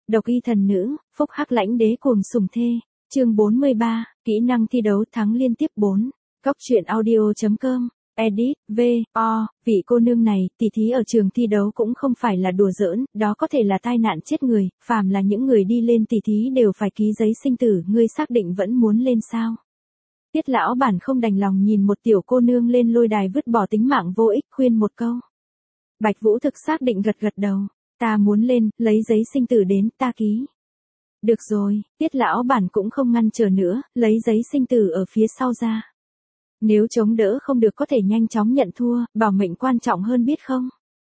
Độc y thần nữ, phúc hắc lãnh đế cuồng sủng thê. Chương 43, kỹ năng thi đấu thắng liên tiếp 4. Góc truyện audio.com. Edit, V.O. Vị cô nương này, tỷ thí ở trường thi đấu cũng không phải là đùa giỡn, đó có thể là tai nạn chết người, phàm là những người đi lên tỷ thí đều phải ký giấy sinh tử, ngươi xác định vẫn muốn lên sao? Tiết lão bản không đành lòng nhìn một tiểu cô nương lên lôi đài vứt bỏ tính mạng vô ích, khuyên một câu. Bạch Vũ thực xác định gật gật đầu, ta muốn lên, lấy giấy sinh tử đến, ta ký. Được rồi, Tiết lão bản cũng không ngăn trở nữa, lấy giấy sinh tử ở phía sau ra. Nếu chống đỡ không được có thể nhanh chóng nhận thua, bảo mệnh quan trọng hơn biết không?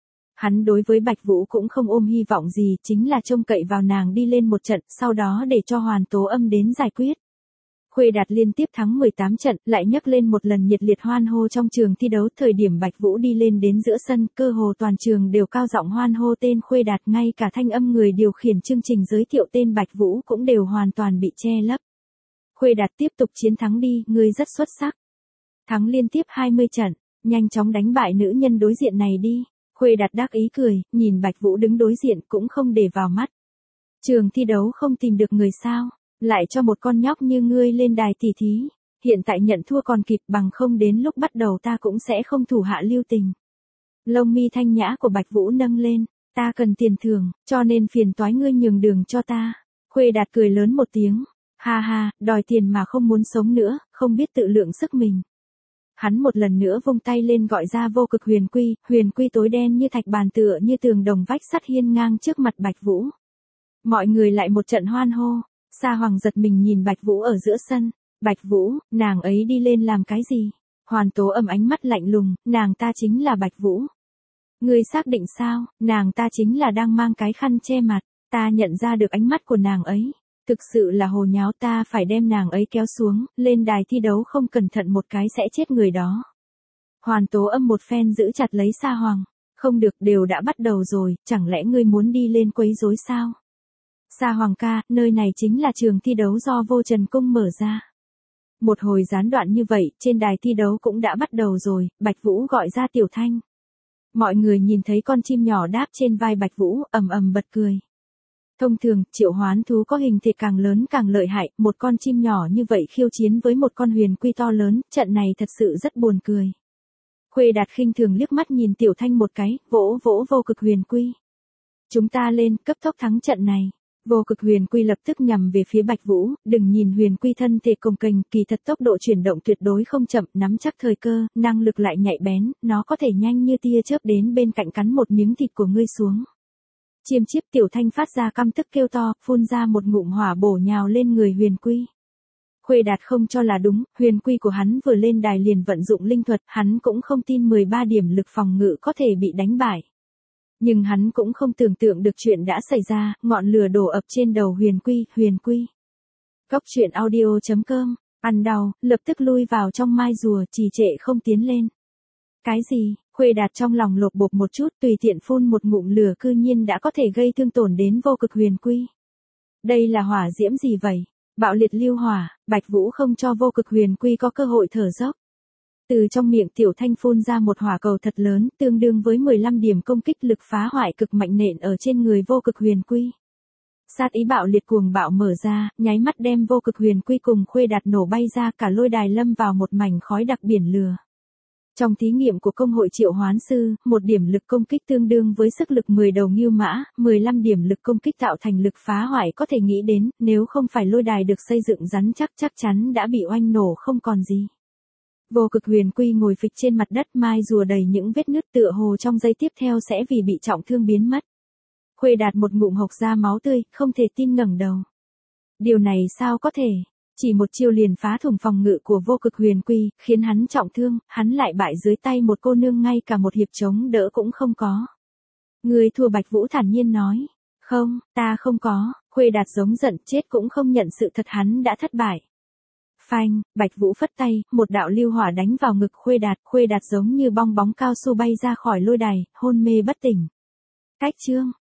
Hắn đối với Bạch Vũ cũng không ôm hy vọng gì, chính là trông cậy vào nàng đi lên một trận, sau đó để cho Hoàn Tố Âm đến giải quyết. Khuê Đạt liên tiếp thắng 18 trận, lại nhấc lên một lần nhiệt liệt hoan hô trong trường thi đấu. Thời điểm Bạch Vũ đi lên đến giữa sân, cơ hồ toàn trường đều cao giọng hoan hô tên Khuê Đạt, ngay cả thanh âm người điều khiển chương trình giới thiệu tên Bạch Vũ cũng đều hoàn toàn bị che lấp. Khuê Đạt tiếp tục chiến thắng đi, ngươi rất xuất sắc. Thắng liên tiếp 20 trận, nhanh chóng đánh bại nữ nhân đối diện này đi. Khuê Đạt đắc ý cười, nhìn Bạch Vũ đứng đối diện cũng không để vào mắt. Trường thi đấu không tìm được người sao? Lại cho một con nhóc như ngươi lên đài tỉ thí, hiện tại nhận thua còn kịp, bằng không đến lúc bắt đầu ta cũng sẽ không thủ hạ lưu tình. Lông mi thanh nhã của Bạch Vũ nâng lên, ta cần tiền thưởng, cho nên phiền toái ngươi nhường đường cho ta. Khuê Đạt cười lớn một tiếng, ha ha, đòi tiền mà không muốn sống nữa, không biết tự lượng sức mình. Hắn một lần nữa vung tay lên gọi ra vô cực huyền quy tối đen như thạch bàn tựa như tường đồng vách sắt hiên ngang trước mặt Bạch Vũ. Mọi người lại một trận hoan hô. Sa Hoàng giật mình nhìn Bạch Vũ ở giữa sân. Bạch Vũ, nàng ấy đi lên làm cái gì? Hoàn Tố Âm ánh mắt lạnh lùng, nàng ta chính là Bạch Vũ. Ngươi xác định sao? Nàng ta chính là đang mang cái khăn che mặt. Ta nhận ra được ánh mắt của nàng ấy. Thực sự là hồ nháo, ta phải đem nàng ấy kéo xuống, lên đài thi đấu không cẩn thận một cái sẽ chết người đó. Hoàn Tố Âm một phen giữ chặt lấy Sa Hoàng. Không được, đều đã bắt đầu rồi, chẳng lẽ ngươi muốn đi lên quấy rối sao? Sa Hoàng ca, nơi này chính là trường thi đấu do Vô Trần Cung mở ra. Một hồi gián đoạn như vậy, trên đài thi đấu cũng đã bắt đầu rồi, Bạch Vũ gọi ra Tiểu Thanh. Mọi người nhìn thấy con chim nhỏ đáp trên vai Bạch Vũ, ầm ầm bật cười. Thông thường, triệu hoán thú có hình thể càng lớn càng lợi hại, một con chim nhỏ như vậy khiêu chiến với một con huyền quy to lớn, trận này thật sự rất buồn cười. Khuê Đạt khinh thường liếc mắt nhìn Tiểu Thanh một cái, vỗ vỗ vô cực huyền quy. Chúng ta lên, cấp tốc thắng trận này. Vô cực huyền quy lập tức nhằm về phía Bạch Vũ, đừng nhìn huyền quy thân thể cồng kềnh, kỳ thật tốc độ chuyển động tuyệt đối không chậm, nắm chắc thời cơ, năng lực lại nhạy bén, nó có thể nhanh như tia chớp đến bên cạnh cắn một miếng thịt của ngươi xuống. Chiêm chiếp. Tiểu Thanh phát ra căm tức kêu to, phun ra một ngụm hỏa bổ nhào lên người huyền quy. Khuê Đạt không cho là đúng, huyền quy của hắn vừa lên đài liền vận dụng linh thuật, hắn cũng không tin 13 điểm lực phòng ngự có thể bị đánh bại. Nhưng hắn cũng không tưởng tượng được chuyện đã xảy ra, ngọn lửa đổ ập trên đầu huyền quy. Góc truyện audio.com, ăn đau, lập tức lui vào trong mai rùa, trì trệ không tiến lên. Cái gì? Khuê Đạt trong lòng lột bột một chút, tùy tiện phun một ngụm lửa cư nhiên đã có thể gây thương tổn đến vô cực huyền quy. Đây là hỏa diễm gì vậy? Bạo liệt lưu hỏa, Bạch Vũ không cho vô cực huyền quy có cơ hội thở dốc. Từ trong miệng Tiểu Thanh phun ra một hỏa cầu thật lớn, tương đương với 15 điểm công kích lực phá hoại cực mạnh nện ở trên người vô cực huyền quy. Sát ý bạo liệt cuồng bạo mở ra, nháy mắt đem vô cực huyền quy cùng Khuê Đạt nổ bay ra, cả lôi đài lâm vào một mảnh khói đặc biển lửa. Trong thí nghiệm của công hội triệu hoán sư, một điểm lực công kích tương đương với sức lực 10 đầu ngưu mã, 15 điểm lực công kích tạo thành lực phá hoại có thể nghĩ đến, nếu không phải lôi đài được xây dựng rắn chắc chắn đã bị oanh nổ không còn gì. Vô cực huyền quy ngồi phịch trên mặt đất, mai rùa đầy những vết nứt, tựa hồ trong giây tiếp theo sẽ vì bị trọng thương biến mất. Khuê Đạt một ngụm hộc ra máu tươi, không thể tin ngẩng đầu. Điều này sao có thể? Chỉ một chiêu liền phá thủng phòng ngự của vô cực huyền quy, khiến hắn trọng thương, hắn lại bại dưới tay một cô nương ngay cả một hiệp chống đỡ cũng không có. Ngươi thua. Bạch Vũ thản nhiên nói. Không, ta không có. Khuê Đạt giống giận, chết cũng không nhận sự thật hắn đã thất bại. Phanh, Bạch Vũ phất tay, một đạo lưu hỏa đánh vào ngực Khuê Đạt giống như bong bóng cao su bay ra khỏi lôi đài, hôn mê bất tỉnh. Cách chương.